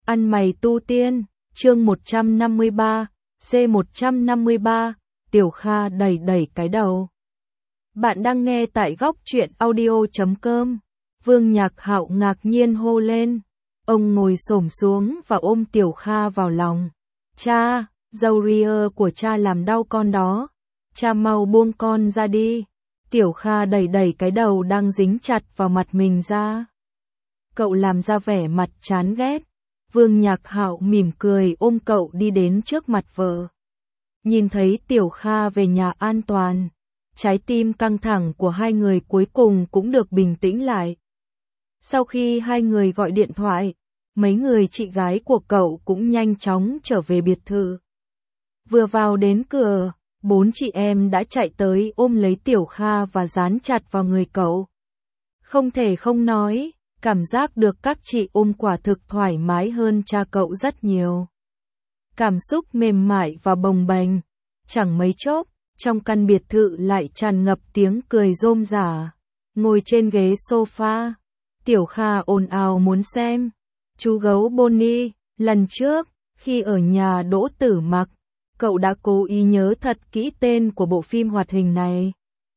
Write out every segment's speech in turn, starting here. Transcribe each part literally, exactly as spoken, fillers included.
Ăn mày tu tiên, chương một trăm năm mươi ba, C một trăm năm mươi ba, Tiểu Kha đẩy đẩy cái đầu. Bạn đang nghe tại góc truyện audio chấm com. Vương Nhạc Hạo ngạc nhiên hô lên. Ông ngồi xổm xuống và ôm Tiểu Kha vào lòng. Cha, dâu ria của cha làm đau con đó. Cha mau buông con ra đi. Tiểu Kha đẩy đẩy cái đầu đang dính chặt vào mặt mình ra. Cậu làm ra vẻ mặt chán ghét. Vương Nhạc Hạo mỉm cười ôm cậu đi đến trước mặt vợ. Nhìn thấy Tiểu Kha về nhà an toàn, trái tim căng thẳng của hai người cuối cùng cũng được bình tĩnh lại. Sau khi hai người gọi điện thoại, mấy người chị gái của cậu cũng nhanh chóng trở về biệt thự. Vừa vào đến cửa, bốn chị em đã chạy tới ôm lấy Tiểu Kha và dán chặt vào người cậu. Không thể không nói, cảm giác được các chị ôm quả thực thoải mái hơn cha cậu rất nhiều. Cảm xúc mềm mại và bồng bềnh, chẳng mấy chốc, trong căn biệt thự lại tràn ngập tiếng cười rôm rả. Ngồi trên ghế sofa, Tiểu Kha ồn ào muốn xem chú gấu Bonnie. Lần trước, khi ở nhà Đỗ Tử Mặc, cậu đã cố ý nhớ thật kỹ tên của bộ phim hoạt hình này.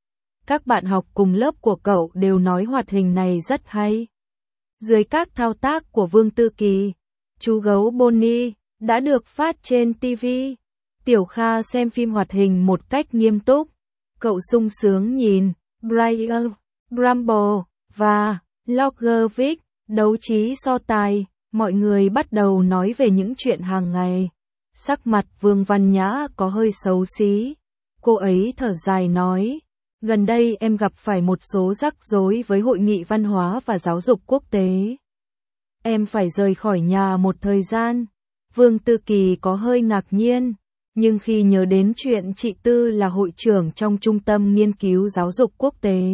Các bạn học cùng lớp của cậu đều nói hoạt hình này rất hay. Dưới các thao tác của Vương Tư Kỳ, chú gấu Bonnie đã được phát trên ti vi. Tiểu Kha xem phim hoạt hình một cách nghiêm túc. Cậu sung sướng nhìn Briar, Bramble và Loggerwick đấu trí so tài. Mọi người bắt đầu nói về những chuyện hàng ngày. Sắc mặt Vương Văn Nhã có hơi xấu xí. Cô ấy thở dài nói, gần đây em gặp phải một số rắc rối với Hội nghị Văn hóa và Giáo dục Quốc tế. Em phải rời khỏi nhà một thời gian. Vương Tư Kỳ có hơi ngạc nhiên, nhưng khi nhớ đến chuyện chị Tư là hội trưởng trong Trung tâm Nghiên cứu Giáo dục Quốc tế,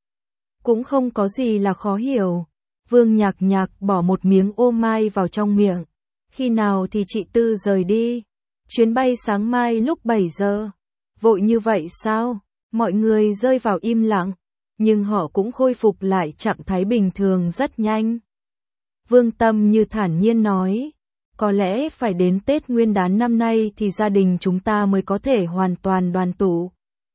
cũng không có gì là khó hiểu. Vương Nhạc Nhạc bỏ một miếng ô mai vào trong miệng. Khi nào thì chị Tư rời đi? Chuyến bay sáng mai lúc bảy giờ. Vội như vậy sao? Mọi người rơi vào im lặng, nhưng họ cũng khôi phục lại trạng thái bình thường rất nhanh. Vương Tâm như thản nhiên nói, có lẽ phải đến Tết Nguyên đán năm nay thì gia đình chúng ta mới có thể hoàn toàn đoàn tụ.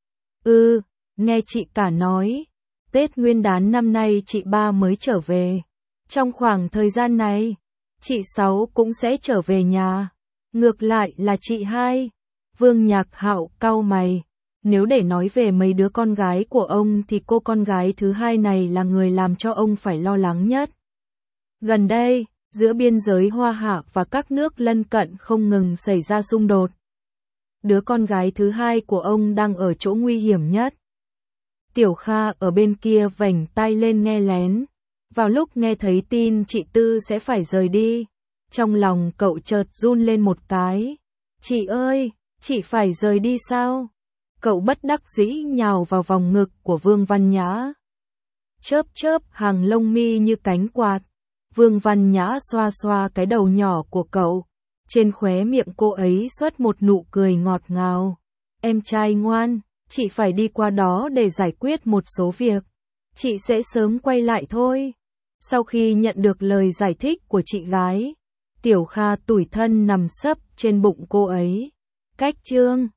Ừ, nghe chị cả nói, Tết Nguyên đán năm nay chị ba mới trở về. Trong khoảng thời gian này, chị Sáu cũng sẽ trở về nhà. Ngược lại là chị hai. Vương Nhạc Hạo cau mày. Nếu để nói về mấy đứa con gái của ông thì cô con gái thứ hai này là người làm cho ông phải lo lắng nhất. Gần đây, giữa biên giới Hoa Hạ và các nước lân cận không ngừng xảy ra xung đột. Đứa con gái thứ hai của ông đang ở chỗ nguy hiểm nhất. Tiểu Kha ở bên kia vểnh tai lên nghe lén. Vào lúc nghe thấy tin chị Tư sẽ phải rời đi, trong lòng cậu chợt run lên một cái. Chị ơi, chị phải rời đi sao? Cậu bất đắc dĩ nhào vào vòng ngực của Vương Văn Nhã. Chớp chớp hàng lông mi như cánh quạt. Vương Văn Nhã xoa xoa cái đầu nhỏ của cậu. Trên khóe miệng cô ấy xuất một nụ cười ngọt ngào. Em trai ngoan, chị phải đi qua đó để giải quyết một số việc. Chị sẽ sớm quay lại thôi. Sau khi nhận được lời giải thích của chị gái, Tiểu Kha tủi thân nằm sấp trên bụng cô ấy. Cách chương